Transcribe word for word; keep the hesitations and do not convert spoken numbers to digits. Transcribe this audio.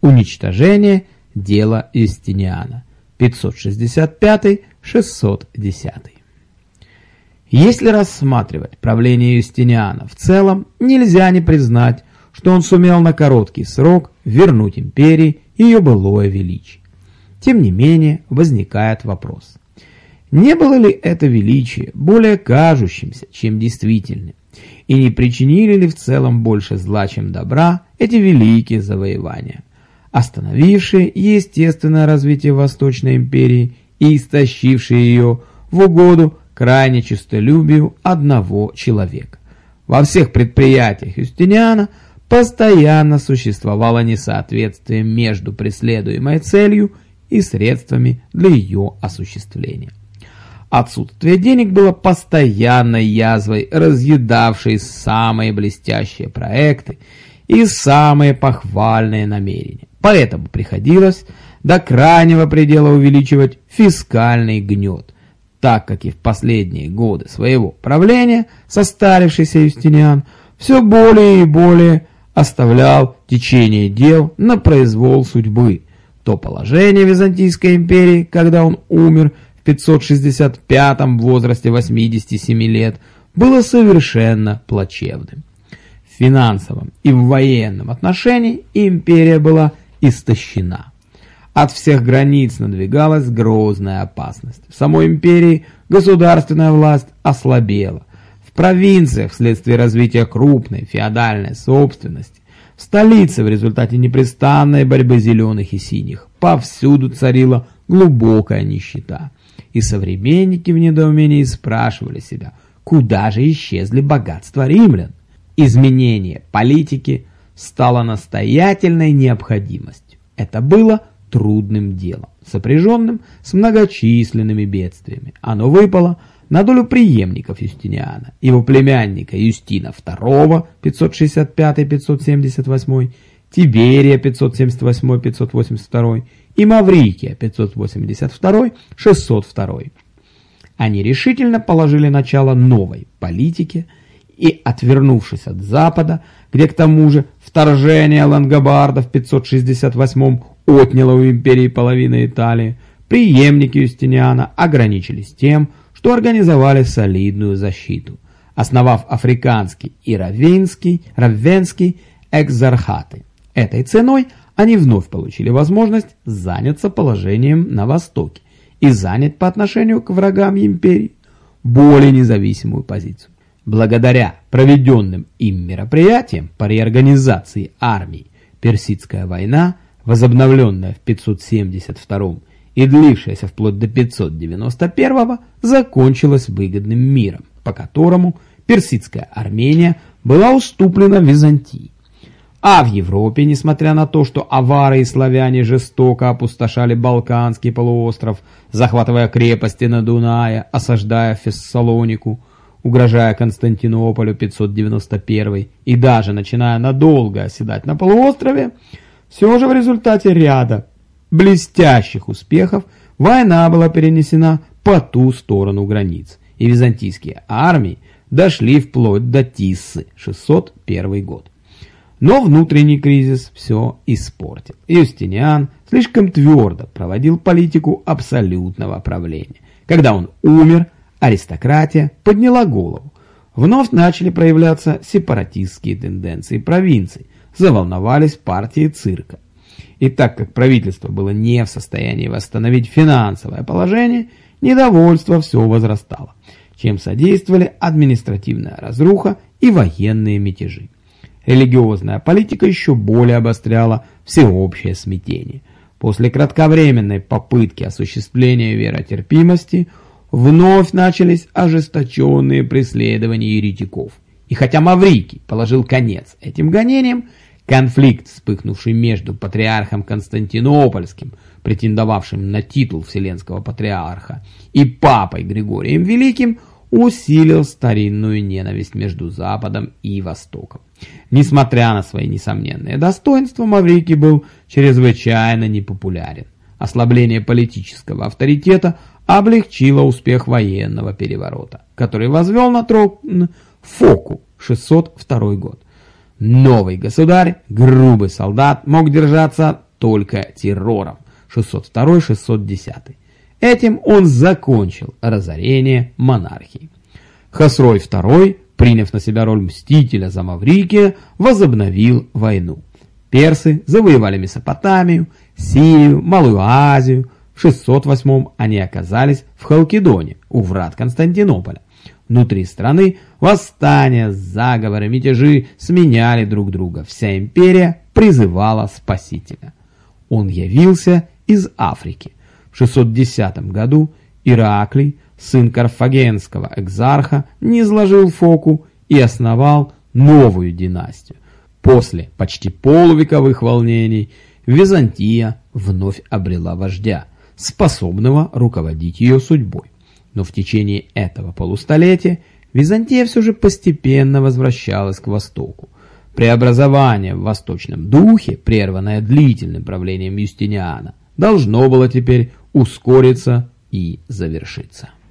Уничтожение дела Юстиниана. пятьсот шестьдесят пятый — шестьсот десятый. Если рассматривать правление Юстиниана в целом, нельзя не признать, что он сумел на короткий срок вернуть империи ее былое величие. Тем не менее, возникает вопрос: не было ли это величие более кажущимся, чем действительным, и не причинили ли в целом больше зла, чем добра, эти великие завоевания, остановившие естественное развитие Восточной империи и истощившие ее в угоду крайне честолюбию одного человека? Во всех предприятиях Юстиниана постоянно существовало несоответствие между преследуемой целью и средствами для ее осуществления. Отсутствие денег было постоянной язвой, разъедавшей самые блестящие проекты и самые похвальные намерения. Поэтому приходилось до крайнего предела увеличивать фискальный гнет, так как и в последние годы своего правления состарившийся Юстиниан все более и более оставлял течение дел на произвол судьбы. То положение Византийской империи, когда он умер в пятьсот шестьдесят пятом в возрасте восьмидесяти семи лет, было совершенно плачевным. В финансовом и в военном отношении империя была истощена. От всех границ надвигалась грозная опасность. В самой империи государственная власть ослабела. В провинциях вследствие развития крупной феодальной собственности, в столице в результате непрестанной борьбы зеленых и синих повсюду царила глубокая нищета. И современники в недоумении спрашивали себя, куда же исчезли богатства римлян? Изменение политики стало настоятельной необходимостью. Это было трудным делом, сопряженным с многочисленными бедствиями. Оно выпало на долю преемников Юстиниана, его племянника Юстина второго пятьсот шестьдесят пятый — пятьсот семьдесят восьмой, Тиберия пятьсот семьдесят восьмой — пятьсот восемьдесят второй и Маврикия пятьсот восемьдесят второй — шестьсот второй. Они решительно положили начало новой политике и, отвернувшись от Запада, где к тому же вторжение лангобардов в пятьсот шестьдесят восьмом отняло у империи половину Италии, преемники Юстиниана ограничились тем, что организовали солидную защиту, основав африканский и равенский, равенский экзархаты. Этой ценой они вновь получили возможность заняться положением на Востоке и занять по отношению к врагам империи более независимую позицию. Благодаря проведенным им мероприятиям по реорганизации армии, Персидская война, возобновленная в пятьсот семьдесят втором и длившаяся вплоть до пятьсот девяносто первого, закончилась выгодным миром, по которому персидская Армения была уступлена Византии. А в Европе, несмотря на то, что авары и славяне жестоко опустошали Балканский полуостров, захватывая крепости на Дунае, осаждая Фессалонику, угрожая Константинополю пятьсот девяносто первый и даже начиная надолго оседать на полуострове, все же в результате ряда блестящих успехов война была перенесена по ту сторону границ, и византийские армии дошли вплоть до Тиссы, шестьсот первый год. Но внутренний кризис все испортил. Юстиниан слишком твердо проводил политику абсолютного правления. Когда он умер, аристократия подняла голову. Вновь начали проявляться сепаратистские тенденции провинций, заволновались партии цирка. И так как правительство было не в состоянии восстановить финансовое положение, недовольство все возрастало, чем содействовали административная разруха и военные мятежи. Религиозная политика еще более обостряла всеобщее смятение. После кратковременной попытки осуществления веротерпимости вновь начались ожесточенные преследования еретиков. И хотя Маврикий положил конец этим гонениям, конфликт, вспыхнувший между патриархом Константинопольским, претендовавшим на титул Вселенского патриарха, и папой Григорием Великим, усилил старинную ненависть между Западом и Востоком. Несмотря на свои несомненные достоинства, Маврикий был чрезвычайно непопулярен. Ослабление политического авторитета облегчило успех военного переворота, который возвел на трон Фоку, шестьсот второй год. Новый государь, грубый солдат, мог держаться только террором шестьсот второй — шестьсот десятый. Этим он закончил разорение монархии. Хосрой второй, приняв на себя роль мстителя за Маврикия, возобновил войну. Персы завоевали Месопотамию, Сирию, Малую Азию. В шестьсот восьмом они оказались в Халкидоне, у врат Константинополя. Внутри страны восстания, заговоры, мятежи сменяли друг друга. Вся империя призывала спасителя. Он явился из Африки. В шестьсот десятом году Ираклий, сын карфагенского экзарха, низложил Фоку и основал новую династию. После почти полувековых волнений Византия вновь обрела вождя, способного руководить ее судьбой. Но в течение этого полустолетия Византия все же постепенно возвращалась к Востоку. Преобразование в восточном духе, прерванное длительным правлением Юстиниана, должно было теперь ускориться и завершиться.